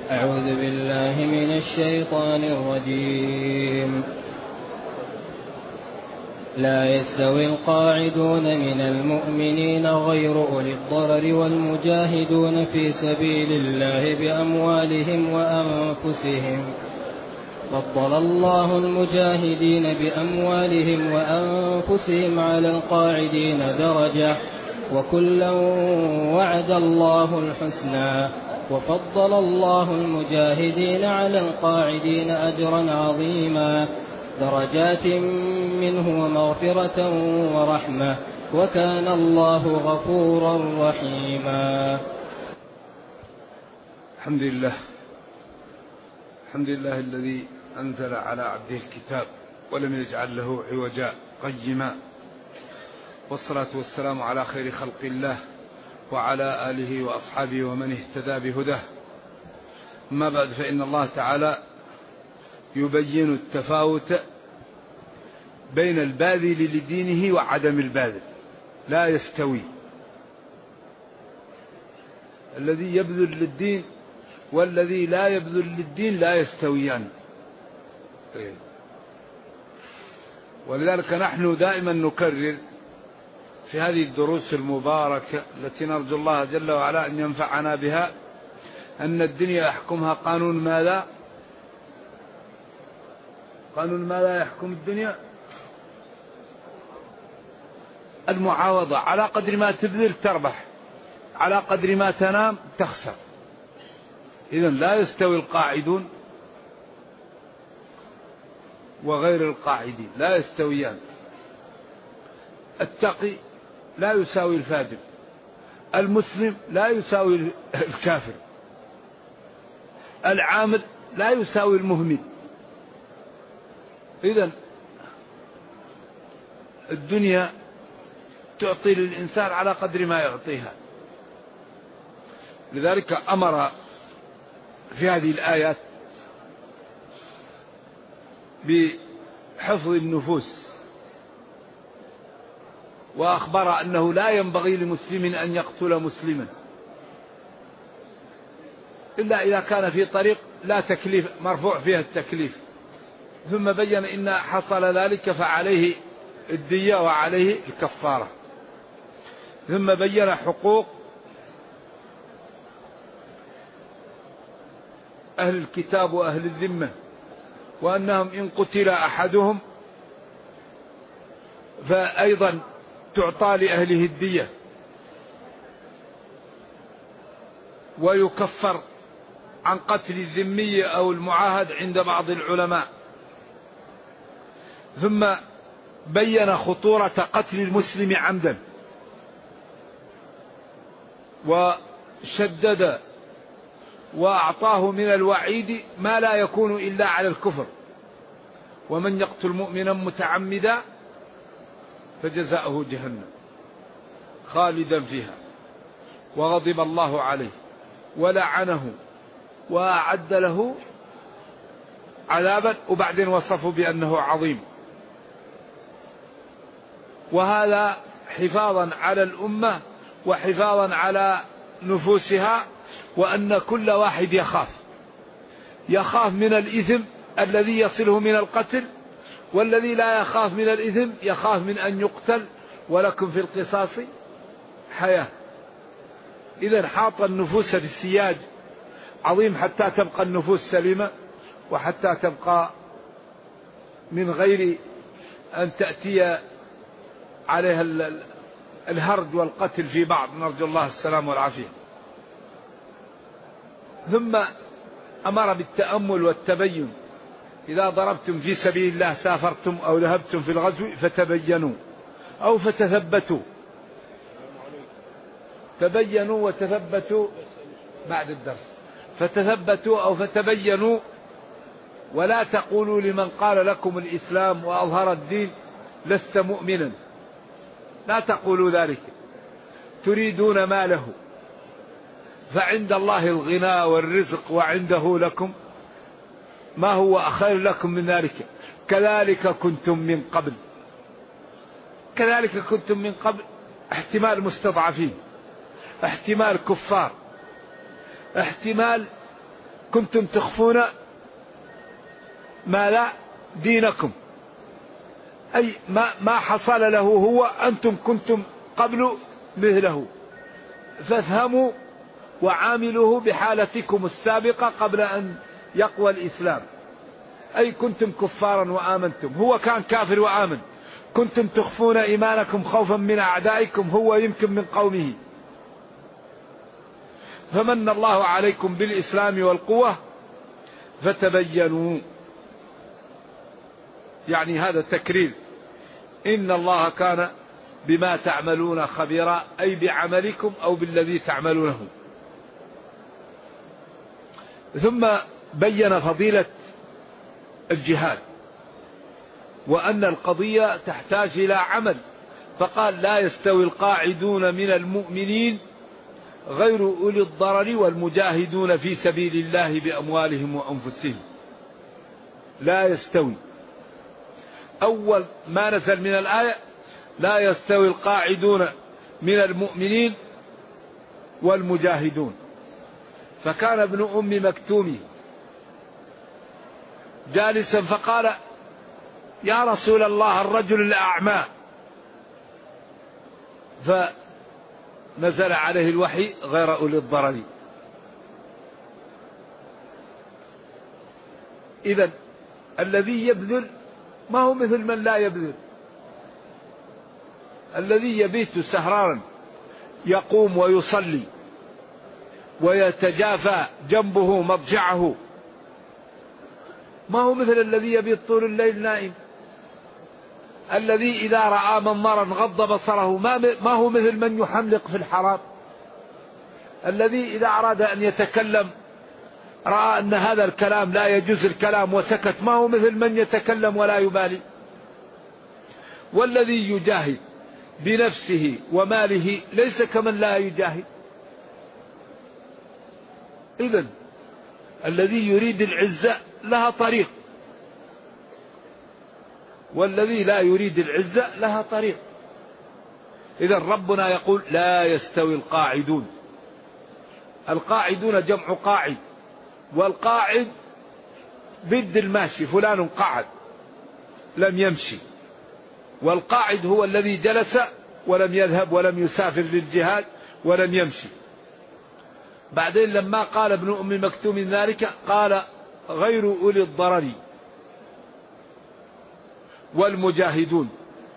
أعوذ بالله من الشيطان الرجيم. لا يستوي القاعدون من المؤمنين غير أولي الضرر والمجاهدون في سبيل الله بأموالهم وأنفسهم. فضل الله المجاهدين بأموالهم وأنفسهم على القاعدين درجة، وكلا وعد الله الحسنى، وفضل الله المجاهدين على القاعدين أجرا عظيما، درجات منه ومغفرة ورحمة، وكان الله غفورا رحيما. الحمد لله الذي أنزل على عبده الكتاب ولم يجعل له عوجا قيما، والصلاة والسلام على خير خلق الله وعلى آله وأصحابه ومن اهتدى بهداه. أما بعد، فإن الله تعالى يبين التفاوت بين الباذل لدينه وعدم الباذل. لا يستوي الذي يبذل للدين والذي لا يبذل للدين، لا يستويان. ولذلك نحن دائما نكرر في هذه الدروس المباركة التي نرجو الله جل وعلا أن ينفعنا بها أن الدنيا يحكمها قانون ماذا؟ قانون ماذا يحكم الدنيا؟ المعاوضة. على قدر ما تبذل تربح، على قدر ما تنام تخسر. إذن لا يستوي القاعدون وغير القاعدين، لا يستويان. التقي لا يساوي الفاجر، المسلم لا يساوي الكافر، العامل لا يساوي المهمل. إذن الدنيا تعطي للإنسان على قدر ما يعطيها. لذلك أمر في هذه الآيات بحفظ النفوس، وأخبر أنه لا ينبغي لمسلم أن يقتل مسلما إلا إذا كان في طريق لا تكليف مرفوع فيها التكليف، ثم بين إن حصل ذلك فعليه الدية وعليه الكفارة، ثم بين حقوق أهل الكتاب وأهل الذمة، وأنهم إن قتل أحدهم فأيضا تعطى لأهله الدية ويكفر عن قتل الذمي أو المعاهد عند بعض العلماء. ثم بين خطورة قتل المسلم عمدا، وشدد وأعطاه من الوعيد ما لا يكون إلا على الكفر: ومن يقتل مؤمنا متعمدا فجزاؤه جهنم خالدا فيها وغضب الله عليه ولعنه وأعد له عذابا، وبعدين وصفه بأنه عظيم. وهذا حفاظا على الأمة وحفاظا على نفوسها، وأن كل واحد يخاف من الإثم الذي يصله من القتل، والذي لا يخاف من الإثم يخاف من أن يقتل، ولكم في القصاص حياة. إذن حاط النفوس بالسياج عظيم حتى تبقى النفوس سليمة، وحتى تبقى من غير أن تأتي عليها الهرج والقتل في بعض، نرجو الله السلام والعافية. ثم أمر بالتأمل والتبين: إذا ضربتم في سبيل الله، سافرتم أو ذهبتم في الغزو، فتبينوا أو فتثبتوا. تبينوا وتثبتوا بعد الدرس. فتثبتوا أو فتبينوا، ولا تقولوا لمن قال لكم الإسلام وأظهر الدين لست مؤمنا، لا تقولوا ذلك، تريدون ماله، فعند الله الغنى والرزق وعنده لكم ما هو خير لكم من ذلك. كذلك كنتم من قبل، كذلك كنتم من قبل. احتمال مستضعفين، احتمال كفار، احتمال كنتم تخفون ما لا دينكم، أي ما حصل له هو أنتم كنتم قبل مثله، فافهموا وعاملوه بحالتكم السابقة قبل أن يقوى الإسلام. أي كنتم كفارا وآمنتم، هو كان كافر وآمن، كنتم تخفون إيمانكم خوفا من أعدائكم، هو يمكن من قومه، فمن الله عليكم بالإسلام والقوة فتبينوا. يعني هذا تكرير، إن الله كان بما تعملون خبيرا، أي بعملكم أو بالذي تعملونه. ثم بين فضيلة الجهاد وأن القضية تحتاج إلى عمل، فقال لا يستوي القاعدون من المؤمنين غير أولي الضرر والمجاهدون في سبيل الله بأموالهم وأنفسهم. لا يستوي، أول ما نزل من الآية لا يستوي القاعدون من المؤمنين والمجاهدون. فكان ابن أم مكتوم جالسا فقال يا رسول الله الرجل الأعمى، فنزل عليه الوحي غير أولي الضرر. إذن الذي يبذل ما هو مثل من لا يبذل. الذي يبيت سهرارا يقوم ويصلي ويتجافى جنبه مضجعه ما هو مثل الذي يبيت طول الليل نائم. الذي إذا رأى منظرا غض بصره ما هو مثل من يحملق في الحرام. الذي إذا أراد أن يتكلم رأى أن هذا الكلام لا يجوز الكلام وسكت ما هو مثل من يتكلم ولا يبالي. والذي يجاهد بنفسه وماله ليس كمن لا يجاهد. إذن الذي يريد العزة لها طريق، والذي لا يريد العزة لها طريق. إذن ربنا يقول لا يستوي القاعدون. القاعدون جمع قاعد، والقاعد ضد الماشي، فلان قعد لم يمشي، والقاعد هو الذي جلس ولم يذهب ولم يسافر للجهاد ولم يمشي. بعدين لما قال ابن أم مكتوم ذلك قال غير أولي الضرر والمجاهدون.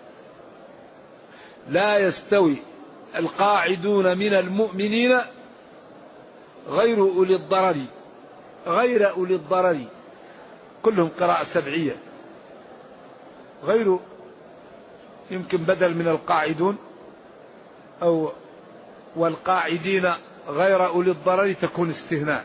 لا يستوي القاعدون من المؤمنين غير أولي الضرر. غير أولي الضرر كلهم قراءة سبعية. غير يمكن بدل من القاعدون، أو والقاعدين غير أولي الضرر تكون استثناء.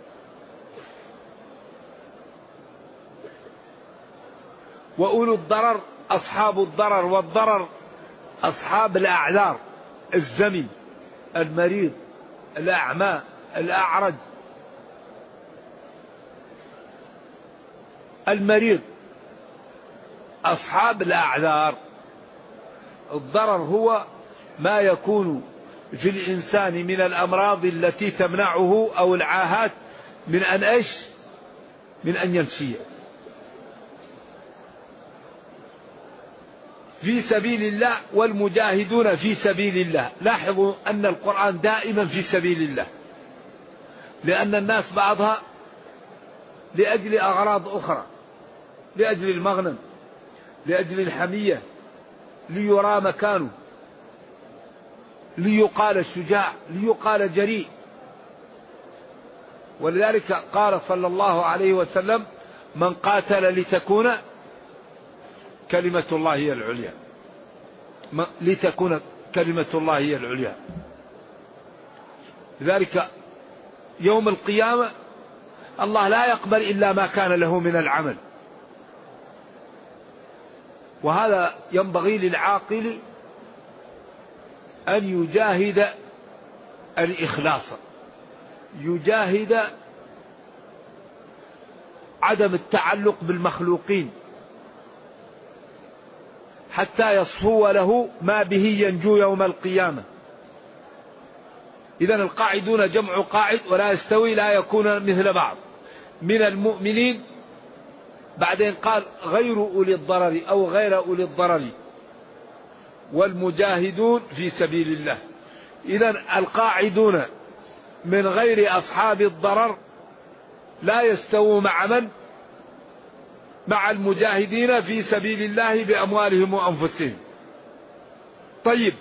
وأولو الضرر أصحاب الضرر، والضرر أصحاب الأعذار، الزمن، المريض، الأعمى، الأعرج. المريض أصحاب الأعذار. الضرر هو ما يكون في الإنسان من الأمراض التي تمنعه أو العاهات من أن من أن يمشي. في سبيل الله والمجاهدون في سبيل الله. لاحظوا أن القرآن دائما في سبيل الله، لأن الناس بعضها لأجل أغراض أخرى، لأجل المغنم، لأجل الحمية، ليرى مكانه، ليقال شجاع، ليقال جريء. ولذلك قال صلى الله عليه وسلم من قاتل لتكون كلمة الله هي العليا. لتكون كلمة الله هي العليا. لذلك يوم القيامة الله لا يقبل إلا ما كان له من العمل. وهذا ينبغي للعاقل أن يجاهد الإخلاص، يجاهد عدم التعلق بالمخلوقين حتى يصفو له ما به ينجو يوم القيامة. إذن القاعدون جمع قاعد، ولا يستوي لا يكون مثل بعض. من المؤمنين، بعدين قال غير أولي الضرر أو غير أولي الضرر والمجاهدون في سبيل الله. إذن القاعدون من غير أصحاب الضرر لا يستووا مع من؟ مع المجاهدين في سبيل الله بأموالهم وأنفسهم. طيب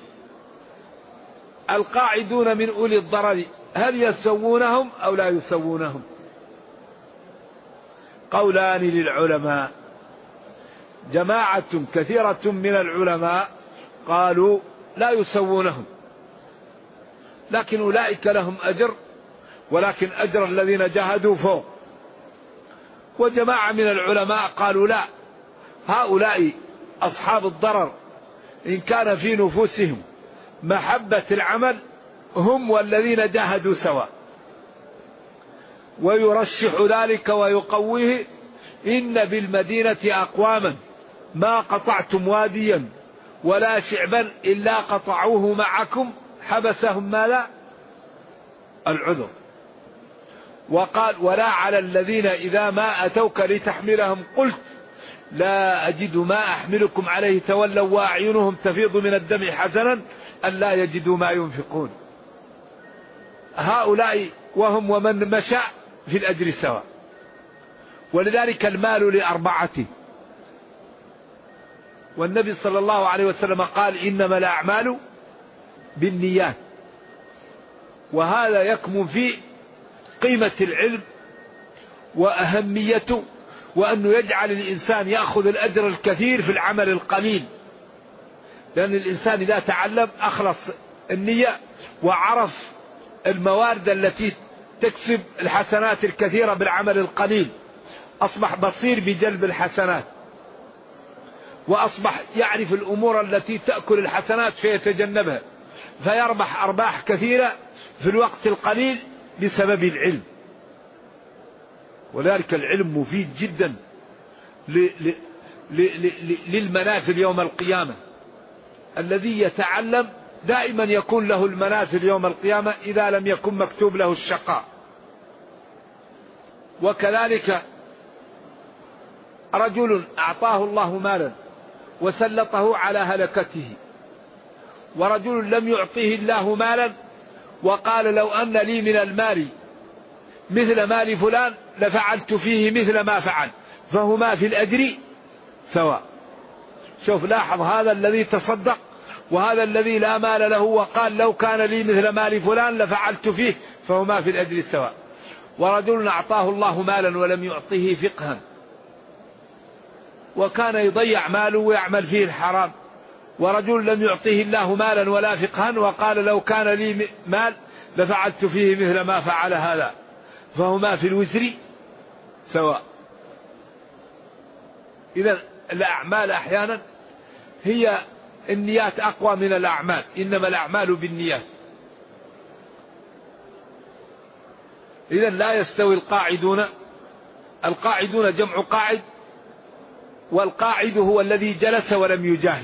القاعدون من أولي الضرر هل يسوونهم أو لا يسوونهم؟ قولان للعلماء. جماعة كثيرة من العلماء قالوا لا يسوونهم، لكن أولئك لهم أجر، ولكن أجر الذين جاهدوا فوق. وجماعة من العلماء قالوا لا، هؤلاء أصحاب الضرر إن كان في نفوسهم محبة العمل هم والذين جاهدوا سواء. ويرشح ذلك ويقويه: إن بالمدينة أقواما ما قطعتم واديا ولا شعبا إلا قطعوه معكم حبسهم ماذا؟ العذر. وقال: ولا على الذين إذا ما أتوك لتحملهم قلت لا أجد ما أحملكم عليه تولوا وأعينهم تفيض من الدمع حزنا أن لا يجدوا ما ينفقون. هؤلاء وهم ومن مشى في الأجر سواء. ولذلك المال لأربعة، والنبي صلى الله عليه وسلم قال: إنما الأعمال بالنيات. وهذا يكمن في قيمة العلم وأهميته، وأنه يجعل الإنسان يأخذ الأجر الكثير في العمل القليل. لأن الإنسان إذا تعلم أخلص النية وعرف الموارد التي تكسب الحسنات الكثيرة بالعمل القليل، أصبح بصير بجلب الحسنات، وأصبح يعرف الأمور التي تأكل الحسنات فيتجنبها، فيربح أرباح كثيرة في الوقت القليل بسبب العلم. ولذلك العلم مفيد جدا للمنازل يوم القيامة. الذي يتعلم دائما يكون له المنازل يوم القيامة إذا لم يكن مكتوب له الشقاء. وكذلك رجل أعطاه الله مالا وسلطه على هلكته، ورجل لم يعطيه الله مالا وقال: لو أن لي من المال مثل مال فلان لفعلت فيه مثل ما فعل، فهما في الأجر سواء. شوف، لاحظ، هذا الذي تصدق وهذا الذي لا مال له وقال: لو كان لي مثل مال فلان لفعلت فيه، فهما في الأجر سواء. ورجل أعطاه الله مالا ولم يعطيه فقها، وكان يضيع ماله ويعمل فيه الحرام. ورجل لم يعطيه الله مالا ولا فقها وقال: لو كان لي مال لفعلت فيه مثل ما فعل هذا، فهما في الوزر سواء. إذن الأعمال أحيانا هي النيات أقوى من الأعمال، إنما الأعمال بالنيات. إذن لا يستوي القاعدون. القاعدون جمع قاعد، والقاعد هو الذي جلس ولم يجاهد،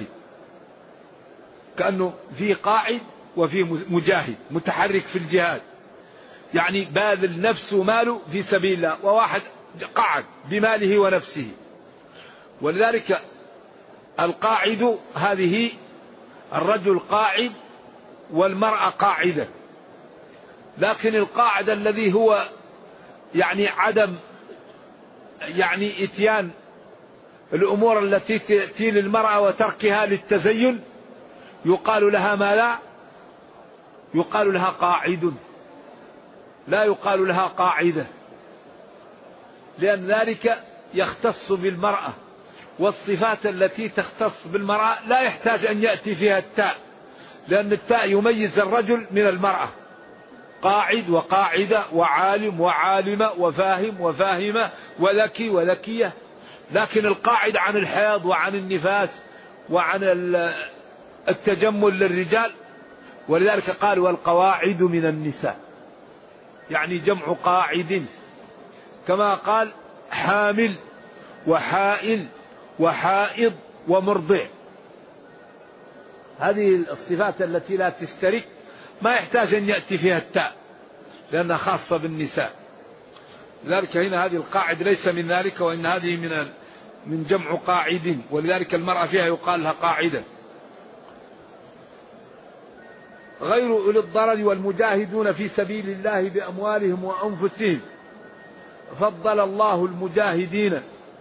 كأنه في قاعد وفي مجاهد متحرك في الجهاد، يعني باذل نفسه ماله في سبيل الله، وواحد قعد بماله ونفسه. ولذلك القاعد هذه الرجل قاعد والمرأة قاعدة. لكن القاعد الذي هو يعني عدم يعني اتيان الأمور التي تأتي للمرأة وتركها للتزين يقال لها ما لا يقال لها قاعد، لا يقال لها قاعدة، لأن ذلك يختص بالمرأة. والصفات التي تختص بالمرأة لا يحتاج أن يأتي فيها التاء، لأن التاء يميز الرجل من المرأة: قاعد وقاعدة وعالم وعالمة وفاهم وفاهمة وذكي وذكية. لكن القاعد عن الحيض وعن النفاس وعن التجمل للرجال. ولذلك قال: والقواعد من النساء، يعني جمع قاعد، كما قال: حامل وحائل وحائض ومرضع. هذه الصفات التي لا تشترك ما يحتاج أن يأتي فيها التاء، لأنها خاصة بالنساء. لذلك هنا هذه القاعدة ليس من ذلك، وإن هذه من جمع قاعد، ولذلك المرأة فيها يقال لها قاعدة. غير أولي الضرر والمجاهدون في سبيل الله بأموالهم وأنفسهم. فضل الله المجاهدين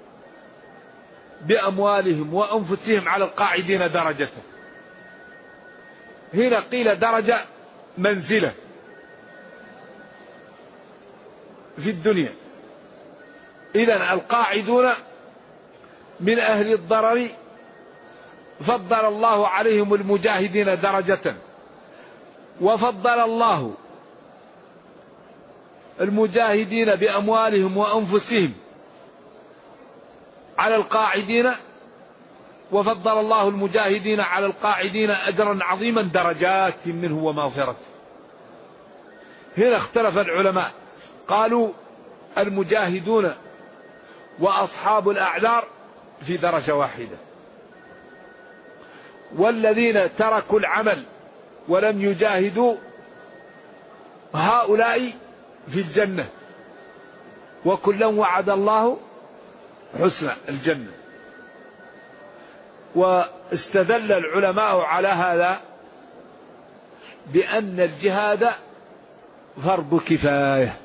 بأموالهم وأنفسهم على القاعدين درجة. هنا قيل درجة منزلة في الدنيا. إذن القاعدون من أهل الضرر فضل الله عليهم المجاهدين درجة، وفضل الله المجاهدين بأموالهم وأنفسهم على القاعدين، وفضل الله المجاهدين على القاعدين أجرا عظيما درجات منه ومغفرة. هنا اختلف العلماء، قالوا المجاهدون وأصحاب الأعذار في درجة واحدة، والذين تركوا العمل ولم يجاهدوا هؤلاء في الجنة، وكلا وعد الله حسن الجنة. واستدل العلماء على هذا بأن الجهاد فرض كفاية،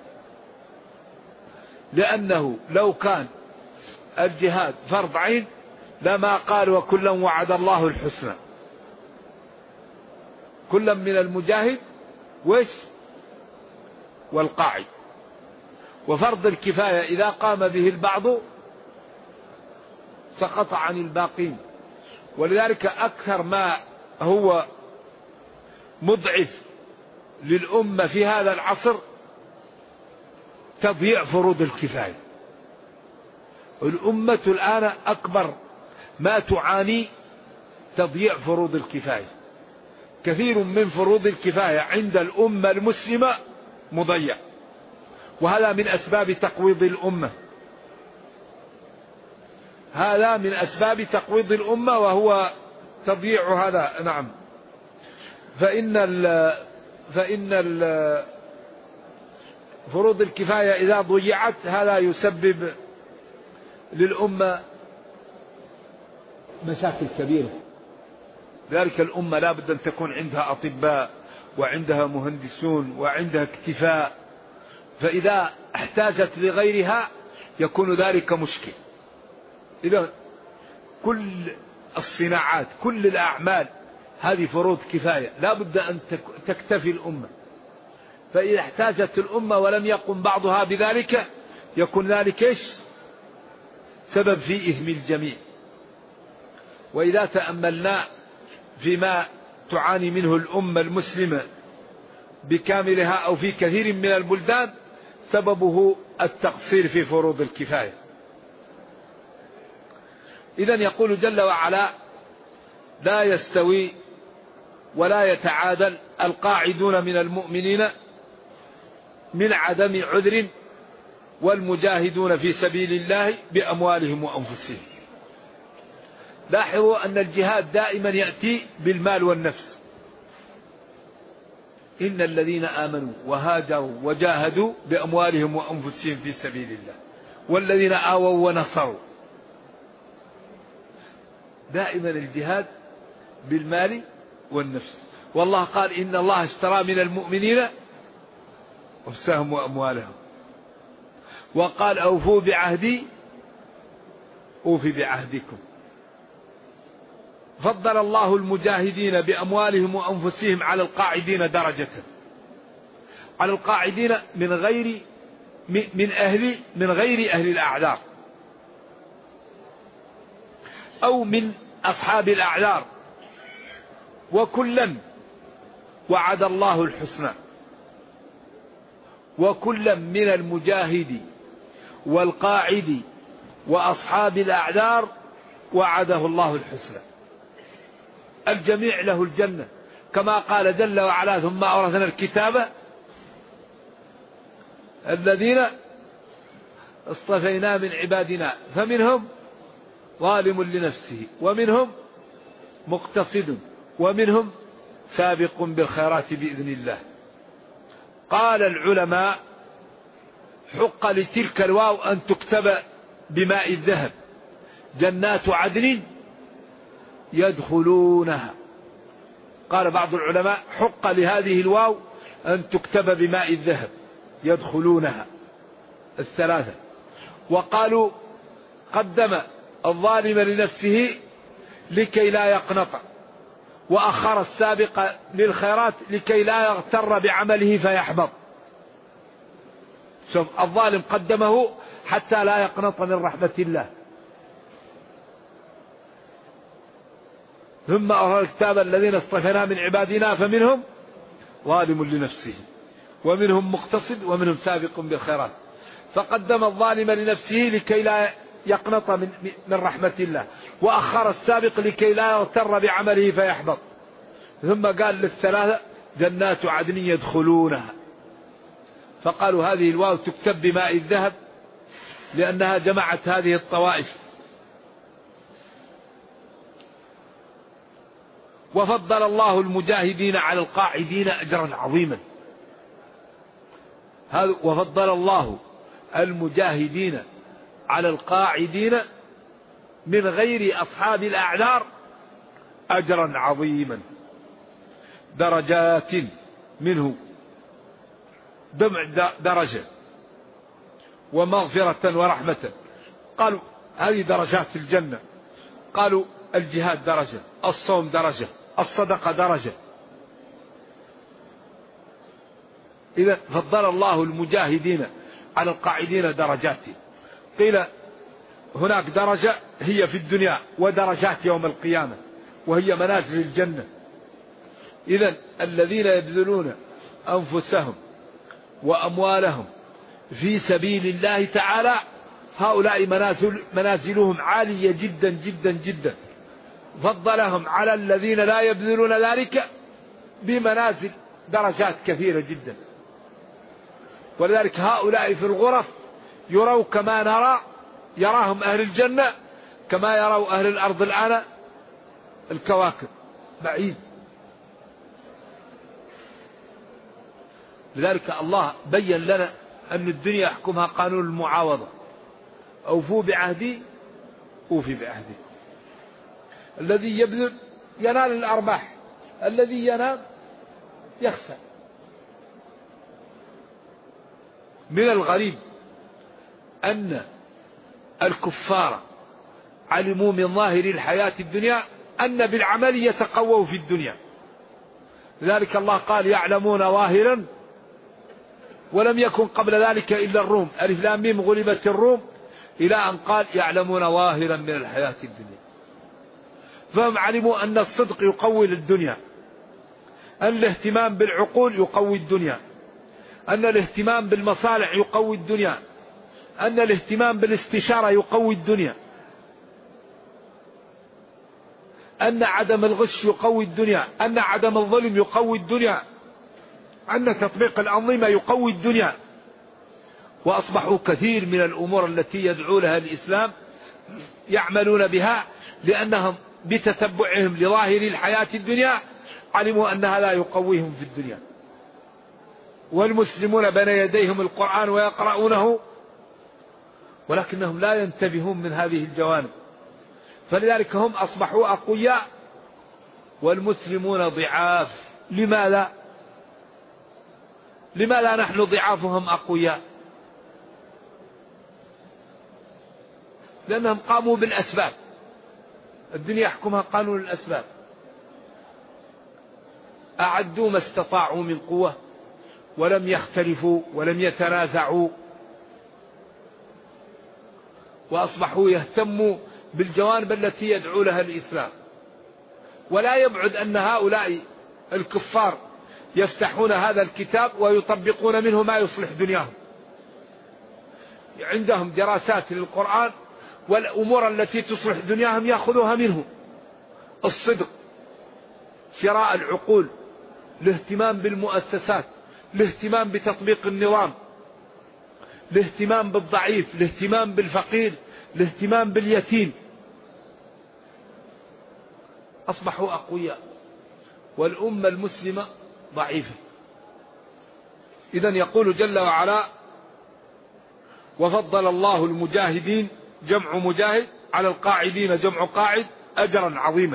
لأنه لو كان الجهاد فرض عين لما قال وكلا وعد الله الحسنى، كلا من المجاهد والقاعد. وفرض الكفاية إذا قام به البعض سقط عن الباقين، ولذلك أكثر ما هو مضعف للأمة في هذا العصر تضييع فروض الكفاية. الأمة الآن أكبر ما تعاني تضييع فروض الكفاية. كثير من فروض الكفاية عند الأمة المسلمة مضيع، وهذا من أسباب تقويض الأمة، هذا من أسباب تقويض الأمة وهو تضييع هذا. نعم. فإن فروض الكفاية إذا ضيعت هذا يسبب للأمة مشاكل كبيرة. ذلك الأمة لا بد أن تكون عندها أطباء وعندها مهندسون وعندها اكتفاء، فإذا احتاجت لغيرها يكون ذلك مشكل. إذا كل الصناعات كل الأعمال هذه فروض كفاية لا بد أن تكتفي الأمة، فإذا احتاجت الأمة ولم يقم بعضها بذلك يكون ذلك سبب في إثم الجميع. وإذا تأملنا فيما تعاني منه الأمة المسلمة بكاملها أو في كثير من البلدان سببه التقصير في فروض الكفاية. إذن يقول جل وعلا لا يستوي ولا يتعادل القاعدون من المؤمنين من عدم عذر والمجاهدون في سبيل الله بأموالهم وأنفسهم. لاحظوا أن الجهاد دائما يأتي بالمال والنفس. إن الذين آمنوا وهاجروا وجاهدوا بأموالهم وأنفسهم في سبيل الله والذين آووا ونصروا. دائما الجهاد بالمال والنفس. والله قال إن الله اشترى من المؤمنين أنفسهم وأموالهم، وقال أوفوا بعهدي أوفي بعهدكم. فضل الله المجاهدين بأموالهم وأنفسهم على القاعدين درجة، على القاعدين من غير أهل الأعذار أو من أصحاب الأعذار، وكلا وعد الله الحسنى. وكلا من المجاهد والقاعد وأصحاب الأعذار وعده الله الحسنى. الجميع له الجنة، كما قال جل وعلا ثم أورثنا الكتاب الذين اصطفينا من عبادنا فمنهم ظالم لنفسه ومنهم مقتصد ومنهم سابق بالخيرات بإذن الله. قال العلماء حق لتلك الواو أن تكتب بماء الذهب جنات عدن يدخلونها. قال بعض العلماء حق لهذه الواو أن تكتب بماء الذهب يدخلونها الثلاثة. وقالوا قدم الظالم لنفسه لكي لا يقنط، وأخر السابق للخيرات لكي لا يغتر بعمله فيحبط. شوف الظالم قدمه حتى لا يقنط من رحمة الله. ثم أرى الكتاب الذين اصطفينا من عبادنا فمنهم ظالم لنفسه ومنهم مقتصد ومنهم سابق بالخيرات. فقدم الظالم لنفسه لكي لا يقنط من رحمة الله، وأخر السابق لكي لا يغتر بعمله فيحبط. ثم قال للثلاثة جنات عدن يدخلونها. فقالوا هذه الواو تكتب بماء الذهب لأنها جمعت هذه الطوائف. وفضل الله المجاهدين على القاعدين أجرا عظيما. وفضل الله المجاهدين على القاعدين من غير أصحاب الأعذار أجرا عظيما، درجات منه، درجة ومغفرة ورحمة. قالوا هذه درجات الجنة. قالوا الجهاد درجة، الصوم درجة، الصدقة درجة. إذا فضل الله المجاهدين على القاعدين درجات. قيل هناك درجة هي في الدنيا ودرجات يوم القيامة وهي منازل الجنة. إذا الذين يبذلون أنفسهم وأموالهم في سبيل الله تعالى هؤلاء منازلهم عالية جدا جدا جدا. فضلهم على الذين لا يبذلون ذلك بمنازل درجات كثيرة جدا. ولذلك هؤلاء في الغرف يروا كما نرى، يراهم أهل الجنة كما يروا أهل الأرض الآن الكواكب بعيد. لذلك الله بين لنا أن الدنيا يحكمها قانون المعاوضة، أوفوا بعهدي أوفي بعهدي. الذي يبذل ينال الأرباح، الذي ينام يخسر. من الغريب أن الكفار علموا من ظاهر الحياة الدنيا أن بالعمل يتقووا في الدنيا. لذلك الله قال يعلمون ظاهرا، ولم يكن قبل ذلك إلا الروم، ألف لام ميم غلبت الروم، إلى أن قال يعلمون ظاهرا من الحياة الدنيا. فهم علموا أن الصدق يقوي الدنيا، أن الاهتمام بالعقول يقوي الدنيا، أن الاهتمام بالمصالح يقوي الدنيا، أن الاهتمام بالاستشارة يقوي الدنيا، أن عدم الغش يقوي الدنيا، أن عدم الظلم يقوي الدنيا، أن تطبيق الأنظمة يقوي الدنيا. وأصبحوا كثير من الأمور التي يدعو لها الإسلام يعملون بها، لأنهم بتتبعهم لظاهر الحياة الدنيا علموا أنها لا يقويهم في الدنيا. والمسلمون بين يديهم القرآن ويقرؤونه ولكنهم لا ينتبهون من هذه الجوانب، فلذلك هم أصبحوا أقوياء والمسلمون ضعاف. لماذا نحن ضعافهم أقوياء؟ لأنهم قاموا بالأسباب. الدنيا يحكمها قانون الأسباب. أعدوا ما استطاعوا من قوة ولم يختلفوا ولم يتنازعوا، وأصبحوا يهتموا بالجوانب التي يدعو لها الإسلام. ولا يبعد أن هؤلاء الكفار يفتحون هذا الكتاب ويطبقون منه ما يصلح دنياهم. عندهم دراسات للقرآن والأمور التي تصلح دنياهم يأخذوها منه. الصدق، شراء العقول، الاهتمام بالمؤسسات، الاهتمام بتطبيق النظام، الاهتمام بالضعيف، الاهتمام بالفقير، الاهتمام باليتيم. أصبحوا أقوياء والأمة المسلمة ضعيفة. إذن يقول جل وعلا وفضل الله المجاهدين جمع مجاهد على القاعدين جمع قاعد أجرا عظيما.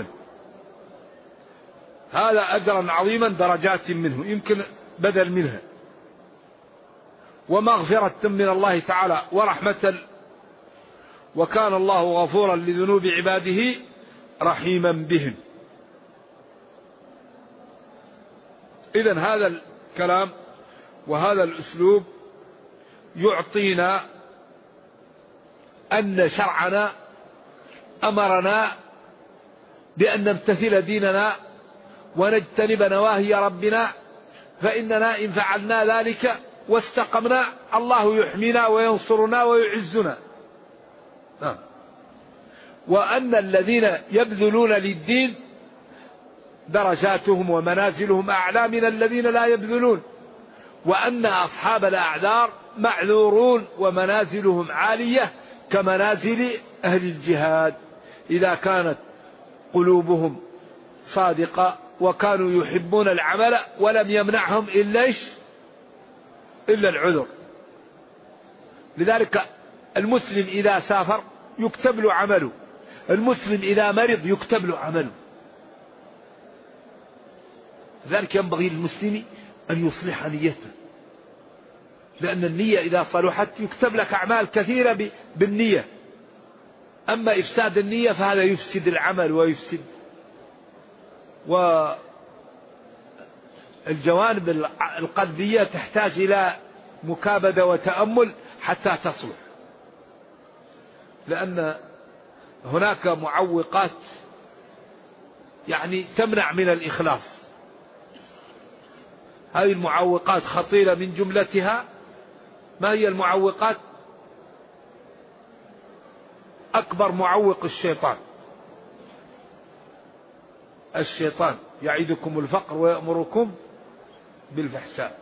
هذا أجرا عظيما درجات منه يمكن بدل منها، ومغفرة من الله تعالى ورحمة، وكان الله غفورا لذنوب عباده رحيما بهم. إذن هذا الكلام وهذا الأسلوب يعطينا أن شرعنا أمرنا بأن نمتثل ديننا ونجتنب نواهي ربنا، فإننا إن فعلنا ذلك واستقمنا الله يحمينا وينصرنا ويعزنا. وأن الذين يبذلون للدين درجاتهم ومنازلهم أعلى من الذين لا يبذلون، وأن أصحاب الأعذار معذورون ومنازلهم عالية كمنازل أهل الجهاد إذا كانت قلوبهم صادقة وكانوا يحبون العمل ولم يمنعهم إلا العذر. لذلك المسلم إذا سافر يكتب له عمله، المسلم إذا مرض يكتب له عمله. لذلك ينبغي للمسلم أن يصلح نيته، لأن النية إذا صلحت يكتب لك أعمال كثيرة بالنية. أما إفساد النية فهذا يفسد العمل ويفسد. والجوانب القلبية تحتاج إلى مكابدة وتأمل حتى تصلح، لأن هناك معوقات يعني تمنع من الإخلاص. هذه المعوقات خطيرة، من جملتها ما هي المعوقات؟ أكبر معوق الشيطان. الشيطان يعيدكم الفقر ويأمركم بالفحشاء.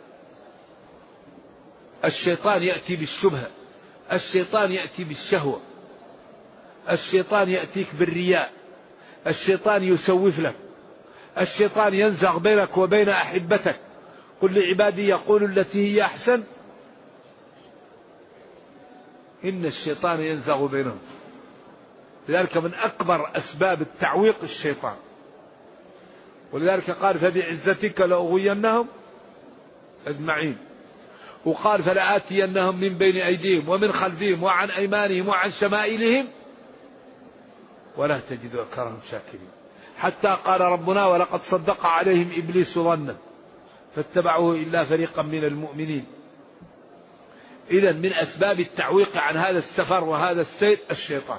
الشيطان يأتي بالشبهة، الشيطان يأتي بالشهوة، الشيطان يأتيك بالرياء، الشيطان يسوف لك، الشيطان ينزغ بينك وبين أحبتك. قل لعبادي يقول التي هي أحسن إن الشيطان ينزغ بينهم. لذلك من أكبر أسباب التعويق الشيطان، ولذلك قال فبعزتك لأغوينهم أجمعين، وقال فلآتينهم من بين أيديهم ومن خلفهم وعن أيمانهم وعن شمائلهم ولا تجد أكثرهم شاكرين. حتى قال ربنا ولقد صدق عليهم إبليس ظنه فاتبعوه إلا فريقا من المؤمنين. إذن من أسباب التعويق عن هذا السفر وهذا السير الشيطان.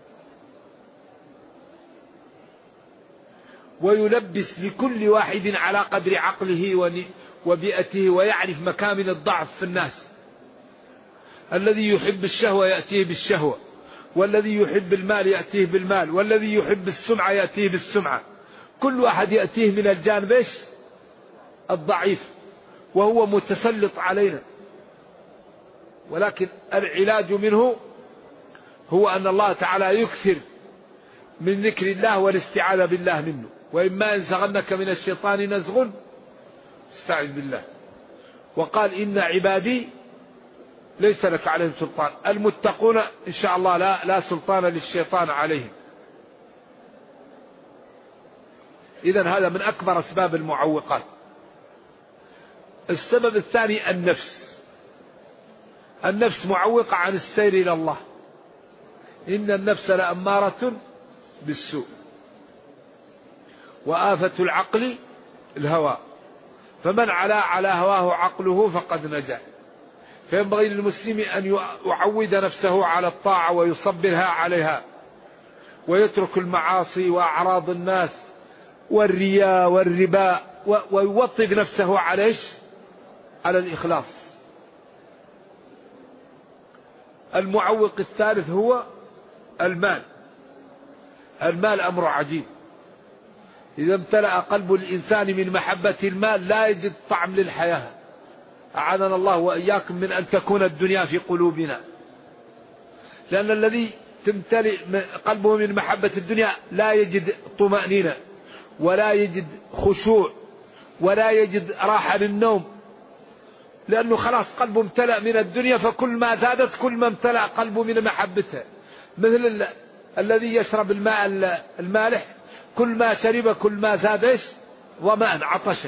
ويلبس لكل واحد على قدر عقله وبيئته، ويعرف مكامن الضعف في الناس. الذي يحب الشهوة يأتيه بالشهوة، والذي يحب المال يأتيه بالمال، والذي يحب السمعة يأتيه بالسمعة. كل واحد يأتيه من الجانب الضعيف وهو متسلط علينا. ولكن العلاج منه هو أن الله تعالى يكثر من ذكر الله والاستعاذة بالله منه. وإما ينزغنك من الشيطان نزغ استعذ بالله. وقال إن عبادي ليس لك عليهم سلطان. المتقون إن شاء الله لا سلطان للشيطان عليهم. إذن هذا من أكبر أسباب المعوقات. السبب الثاني النفس معوقة عن السير إلى الله. إن النفس لأمارة بالسوء، وآفة العقل الهوى، فمن على هواه عقله فقد نجا. فينبغي للمسلم أن يعود نفسه على الطاعة ويصبرها عليها، ويترك المعاصي وأعراض الناس والرياء والربا، ويوطد نفسه على الإخلاص. المعوق الثالث هو المال. المال أمر عجيب. إذا امتلأ قلب الإنسان من محبة المال لا يجد طعم للحياة. أعاذنا الله وإياكم من أن تكون الدنيا في قلوبنا. لأن الذي تمتلئ قلبه من محبة الدنيا لا يجد طمأنينة، ولا يجد خشوع، ولا يجد راحة للنوم، لأنه خلاص قلبه امتلأ من الدنيا، فكل ما زادت كل ما امتلأ قلبه من محبتها. مثل الذي يشرب الماء المالح، كل ما شرب كل ما زاد ظمأ عطشا.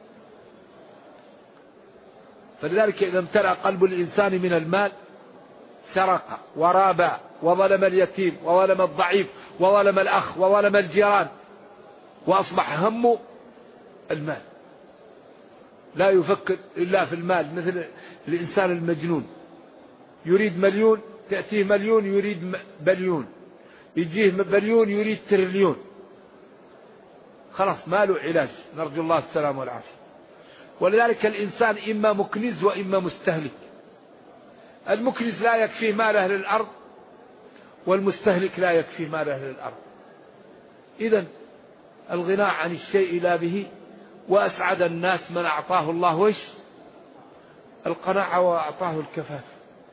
فلذلك إذا امتلأ قلب الإنسان من المال سرق ورابى وظلم اليتيم وظلم الضعيف وظلم الأخ وظلم الجيران، وأصبح همه المال، لا يفكر إلا في المال. مثل الإنسان المجنون يريد مليون، تأتيه مليون يريد بليون، يجيه بليون يريد تريليون، خلاص ما له علاج، نرجو الله السلام والعافية. ولذلك الإنسان إما مكنز وإما مستهلك. المكنز لا يكفيه مال أهل الأرض، والمستهلك لا يكفيه مال أهل الأرض. إذن الغناء عن الشيء لا به، وأسعد الناس من أعطاه الله القناعة وأعطاه الكفاف.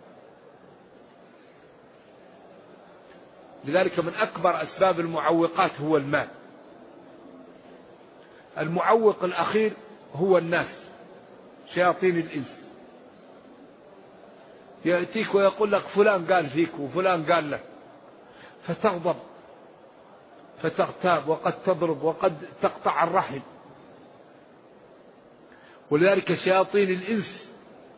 لذلك من أكبر أسباب المعوقات هو المال. المعوق الأخير هو الناس، شياطين الإنس. يأتيك ويقول لك فلان قال فيك وفلان قال لك، فتغضب فتغتاب وقد تضرب وقد تقطع الرحم. ولذلك شياطين الإنس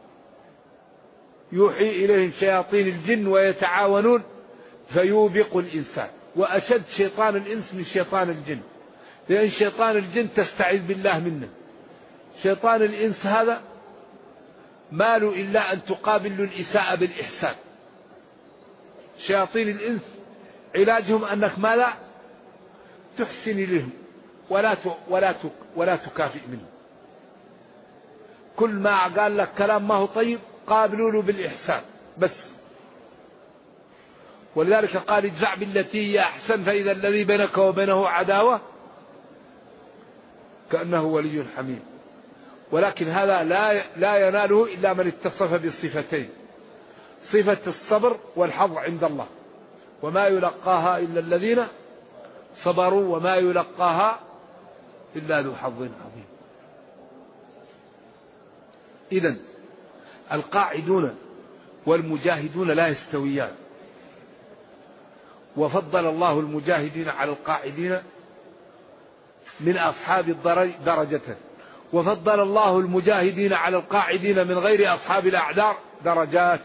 يوحي إليهم شياطين الجن ويتعاونون فيوبق الإنسان. وأشد شيطان الإنس من شيطان الجن، لأن شيطان الجن تستعيذ بالله منه. شيطان الإنس هذا ما له إلا أن تقابل الإساءة بالإحسان. شياطين الإنس علاجهم أنك ما لا تحسن لهم ولا تكافئ منه. كل ما قال لك كلام ما هو طيب قابلوا له بالإحسان بس. ولذلك قال ادفع بالتي هي أحسن فإذا الذي بينك وبينه عداوة كأنه ولي حميم. ولكن هذا لا يناله إلا من اتصف بالصفتين، صفة الصبر والحظ عند الله، وما يلقاها إلا الذين صبروا وما يلقاها إلا ذو حظ عظيم. إذن القاعدون والمجاهدون لا يستويان، وفضل الله المجاهدين على القاعدين من أصحاب الضرر درجة، وفضل الله المجاهدين على القاعدين من غير أصحاب الأعذار درجات.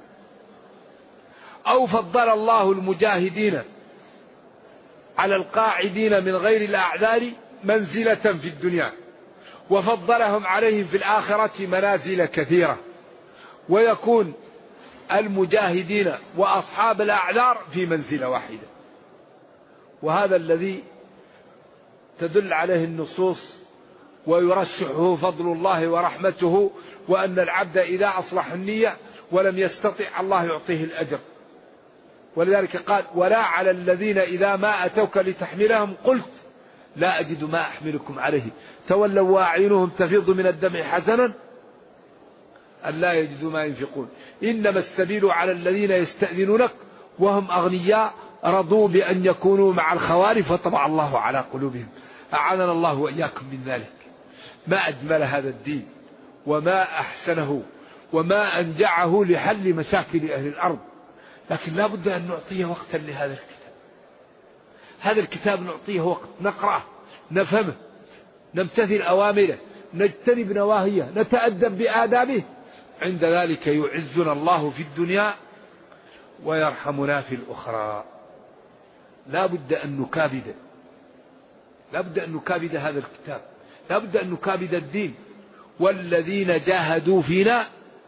أو فضل الله المجاهدين على القاعدين من غير الأعذار منزلة في الدنيا، وفضلهم عليهم في الآخرة منازل كثيرة، ويكون المجاهدين وأصحاب الأعذار في منزلة واحدة. وهذا الذي تدل عليه النصوص ويرشحه فضل الله ورحمته، وأن العبد إذا أصلح النية ولم يستطع الله يعطيه الأجر. ولذلك قال ولا على الذين إذا ما أتوك لتحملهم قلت لا أجد ما أحملكم عليه تولوا وأعينهم تفيض من الدمع حزنا أن لا يجدوا ما ينفقون إنما السبيل على الذين يستأذنونك وهم أغنياء رضوا بأن يكونوا مع الخوارف وطبع الله على قلوبهم. أعاننا الله وإياكم من ذلك. ما أجمل هذا الدين وما أحسنه وما أنجعه لحل مشاكل أهل الأرض. لكن لا بد أن نعطيه وقتا لهذا الكتاب. هذا الكتاب نعطيه وقت، نقرأه، نفهمه، نمتثل أوامره، نجتنب نواهيه، نتأدب بآدابه. عند ذلك يعزنا الله في الدنيا ويرحمنا في الأخرى. لا بد أن نكابد، لا بد أن نكابد هذا الكتاب، لا بد أن نكابد الدين. والذين جاهدوا فينا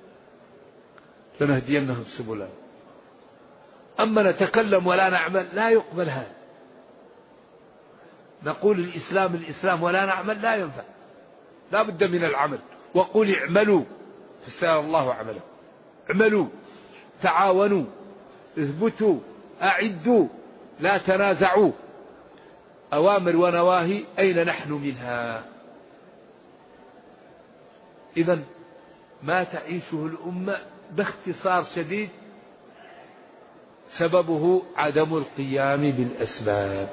لنهدينهم سبلنا. أما نتكلم ولا نعمل لا يقبل هذا. نقول الإسلام ولا نعمل لا ينفع. لا بد من العمل. وقل اعملوا فسيرى الله عمله. اعملوا، تعاونوا، اثبتوا، أعدوا، لا تنازعوا. أوامر ونواهي أين نحن منها؟ إذن ما تعيشه الأمة باختصار شديد سببه عدم القيام بالأسباب.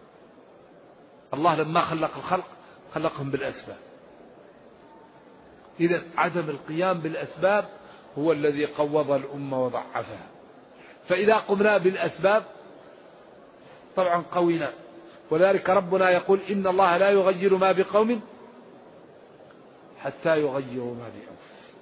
الله لما خلق الخلق خلقهم بالأسباب. إذن عدم القيام بالأسباب هو الذي قوض الأمة وضعفها. فإذا قمنا بالأسباب طبعا قوينا. ولذلك ربنا يقول إن الله لا يغير ما بقوم حتى يغيروا ما بأنفسهم.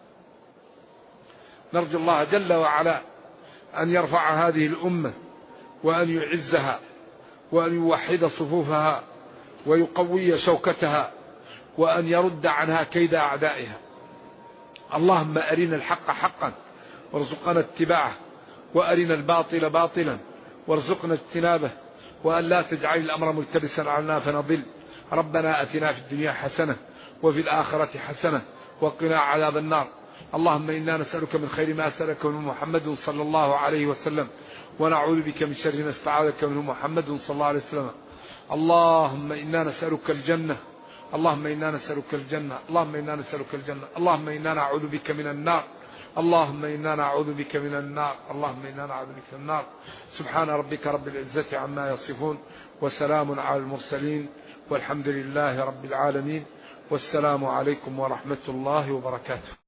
نرجو الله جل وعلا أن يرفع هذه الأمة وأن يعزها وأن يوحد صفوفها ويقوي شوكتها وأن يرد عنها كيد أعدائها. اللهم أرنا الحق حقا وارزقنا اتباعه، وأرنا الباطل باطلا وارزقنا اجتنابه، وأن لا تجعل الأمر ملتبسا علينا فنضل. ربنا أتنا في الدنيا حسنة وفي الآخرة حسنة وقنا عذاب النار. اللهم إنا نسألك من خير ما سألك من محمد صلى الله عليه وسلم، ونعوذ بك من شر ما استعاذك منه محمد صلى الله عليه وسلم. اللهم إنا نسألك الجنة، اللهم إنا نسألك الجنة، اللهم إنا نسألك الجنة، اللهم إنا نعوذ بك من النار، اللهم إنا نعوذ بك من النار، اللهم إنا نعوذ بك من النار. سبحان ربك رب العزة عما يصفون، وسلام على المرسلين، والحمد لله رب العالمين، والسلام عليكم ورحمة الله وبركاته.